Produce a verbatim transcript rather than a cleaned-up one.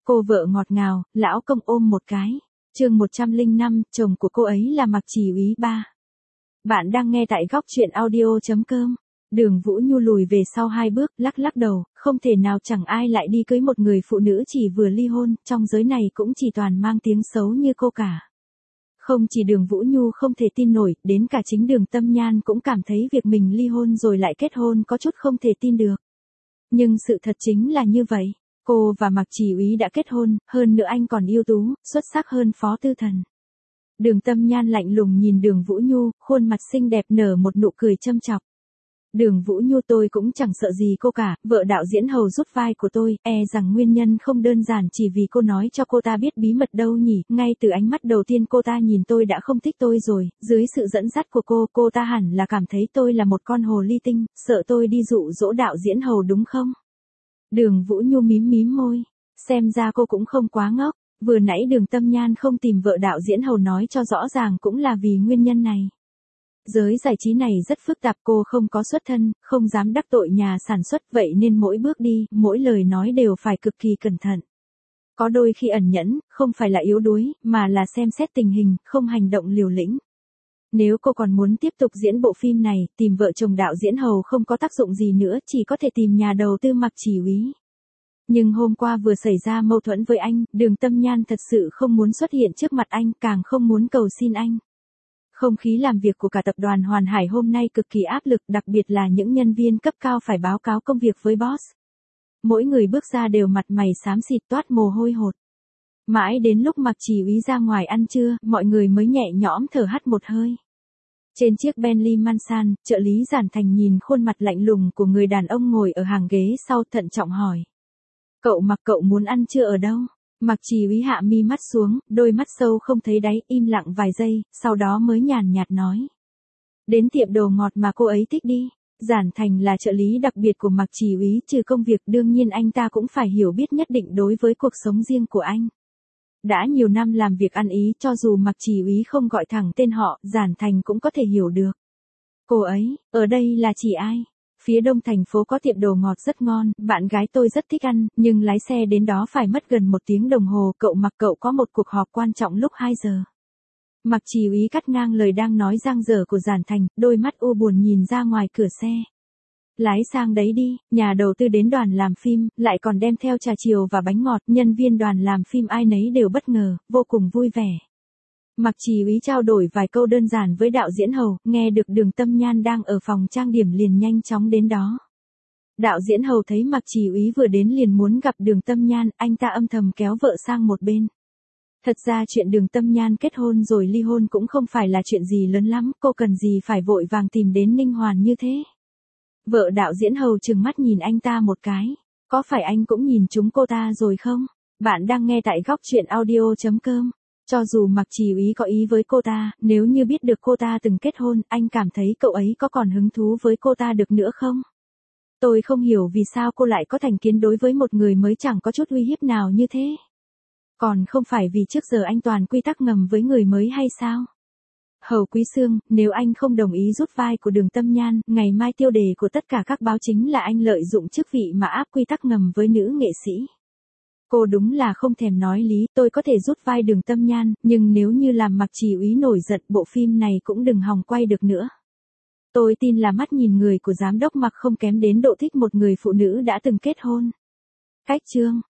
Cô vợ ngọt ngào, lão công ôm một cái. Chương một trăm lẻ năm, chồng của cô ấy là Mạc Chỉ Úy ba. Bạn đang nghe tại góc truyện audio chấm com. Đường Vũ Nhu lùi về sau hai bước, lắc lắc đầu, không thể nào, chẳng ai lại đi cưới một người phụ nữ chỉ vừa ly hôn, trong giới này cũng chỉ toàn mang tiếng xấu như cô cả. Không chỉ Đường Vũ Nhu không thể tin nổi, đến cả chính Đường Tâm Nhan cũng cảm thấy việc mình ly hôn rồi lại kết hôn có chút không thể tin được. Nhưng sự thật chính là như vậy. Cô và Mạc Chỉ Úy đã kết hôn, hơn nữa anh còn ưu tú, xuất sắc hơn Phó Tư Thần. Đường Tâm Nhan lạnh lùng nhìn Đường Vũ Nhu, khuôn mặt xinh đẹp nở một nụ cười châm chọc. Đường Vũ Nhu, tôi cũng chẳng sợ gì cô cả, vợ đạo diễn hầu rút vai của tôi, e rằng nguyên nhân không đơn giản chỉ vì cô nói cho cô ta biết bí mật đâu nhỉ, ngay từ ánh mắt đầu tiên cô ta nhìn tôi đã không thích tôi rồi, dưới sự dẫn dắt của cô, cô ta hẳn là cảm thấy tôi là một con hồ ly tinh, sợ tôi đi dụ dỗ đạo diễn hầu đúng không? Đường Vũ Nhu mím mím môi, xem ra cô cũng không quá ngốc, vừa nãy Đường Tâm Nhan không tìm vợ đạo diễn hầu nói cho rõ ràng cũng là vì nguyên nhân này. Giới giải trí này rất phức tạp, cô không có xuất thân, không dám đắc tội nhà sản xuất, vậy nên mỗi bước đi, mỗi lời nói đều phải cực kỳ cẩn thận. Có đôi khi ẩn nhẫn, không phải là yếu đuối, mà là xem xét tình hình, không hành động liều lĩnh. Nếu cô còn muốn tiếp tục diễn bộ phim này, tìm vợ chồng đạo diễn hầu không có tác dụng gì nữa, chỉ có thể tìm nhà đầu tư Mạc Chỉ Úy. Nhưng hôm qua vừa xảy ra mâu thuẫn với anh, Đường Tâm Nhan thật sự không muốn xuất hiện trước mặt anh, càng không muốn cầu xin anh. Không khí làm việc của cả tập đoàn Hoàn Hải hôm nay cực kỳ áp lực, đặc biệt là những nhân viên cấp cao phải báo cáo công việc với boss. Mỗi người bước ra đều mặt mày xám xịt toát mồ hôi hột. Mãi đến lúc Mạc Chỉ Úy ra ngoài ăn trưa, mọi người mới nhẹ nhõm thở hắt một hơi. Trên chiếc Bentley Mansan, trợ lý Giản Thành nhìn khuôn mặt lạnh lùng của người đàn ông ngồi ở hàng ghế sau, thận trọng hỏi. Cậu Mạc, cậu muốn ăn trưa ở đâu? Mạc Chỉ Úy hạ mi mắt xuống, đôi mắt sâu không thấy đáy, im lặng vài giây, sau đó mới nhàn nhạt nói. Đến tiệm đồ ngọt mà cô ấy thích đi. Giản Thành là trợ lý đặc biệt của Mạc Chỉ Úy, trừ công việc đương nhiên anh ta cũng phải hiểu biết nhất định đối với cuộc sống riêng của anh. Đã nhiều năm làm việc ăn ý, cho dù Mạc Chỉ Úy không gọi thẳng tên họ, Giản Thành cũng có thể hiểu được. Cô ấy, ở đây là chỉ ai? Phía đông thành phố có tiệm đồ ngọt rất ngon, bạn gái tôi rất thích ăn, nhưng lái xe đến đó phải mất gần một tiếng đồng hồ, cậu Mạc, cậu có một cuộc họp quan trọng lúc hai giờ. Mạc Chỉ Úy cắt ngang lời đang nói dang dở của Giản Thành, đôi mắt u buồn nhìn ra ngoài cửa xe. Lái sang đấy đi, nhà đầu tư đến đoàn làm phim, lại còn đem theo trà chiều và bánh ngọt, nhân viên đoàn làm phim ai nấy đều bất ngờ, vô cùng vui vẻ. Mạc Chỉ Úy trao đổi vài câu đơn giản với đạo diễn hầu, nghe được Đường Tâm Nhan đang ở phòng trang điểm liền nhanh chóng đến đó. Đạo diễn hầu thấy Mạc Chỉ Úy vừa đến liền muốn gặp Đường Tâm Nhan, anh ta âm thầm kéo vợ sang một bên. Thật ra chuyện Đường Tâm Nhan kết hôn rồi ly hôn cũng không phải là chuyện gì lớn lắm, cô cần gì phải vội vàng tìm đến Ninh Hoàn như thế. Vợ đạo diễn hầu trừng mắt nhìn anh ta một cái, có phải anh cũng nhìn chúng cô ta rồi không? Bạn đang nghe tại góc truyện audio chấm com. Cho dù Mạc Chỉ Úy có ý với cô ta, nếu như biết được cô ta từng kết hôn, anh cảm thấy cậu ấy có còn hứng thú với cô ta được nữa không? Tôi không hiểu vì sao cô lại có thành kiến đối với một người mới chẳng có chút uy hiếp nào như thế. Còn không phải vì trước giờ anh toàn quy tắc ngầm với người mới hay sao? Hầu Quý Xương, nếu anh không đồng ý rút vai của Đường Tâm Nhan, ngày mai tiêu đề của tất cả các báo chính là anh lợi dụng chức vị mà áp quy tắc ngầm với nữ nghệ sĩ. Cô đúng là không thèm nói lý, tôi có thể rút vai Đường Tâm Nhan, nhưng nếu như làm Mạc Chỉ Úy nổi giận, bộ phim này cũng đừng hòng quay được nữa. Tôi tin là mắt nhìn người của giám đốc Mạc không kém đến độ thích một người phụ nữ đã từng kết hôn. Cách chương